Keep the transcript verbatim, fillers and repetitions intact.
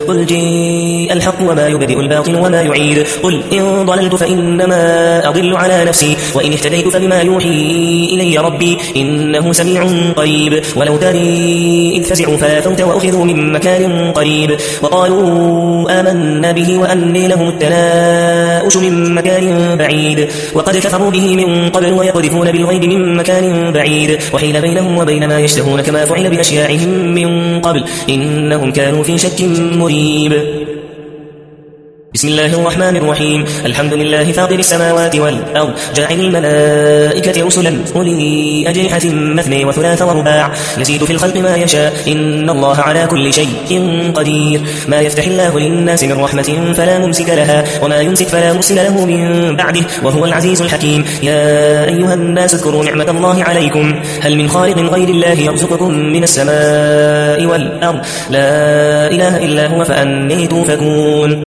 قل جاء الحق وما يبدئ الباطل وما يعيد قل إن ضللت فإنما أضل على نفسي وإن اهتديت فبما يوحي إلي ربي إنه سميع قريب ولو تري إذ فزعوا فلا فوت وأخذوا من مكان قريب وقالوا آمنا به وأني لهم التناؤش من مكان بعيد وقد كفروا به من قبل ويقذفون بالغيب من مكان بعيد وحيل بينهم وبين ما يشتهون كما فعل بأشياعهم من قبل إنهم كانوا في شك مريب. بسم الله الرحمن الرحيم الحمد لله فاطر السماوات والأرض جاعل الملائكة رسلا أولي أجنحة مثني وثلاث ورباع يزيد في الخلق ما يشاء إن الله على كل شيء قدير ما يفتح الله للناس من رحمة فلا ممسك لها وما يمسك فلا مرسل له من بعده وهو العزيز الحكيم. يا أيها الناس اذكروا نعمة الله عليكم هل من خالق غير الله يرزقكم من السماء والأرض لا إله إلا هو فأني توفكون.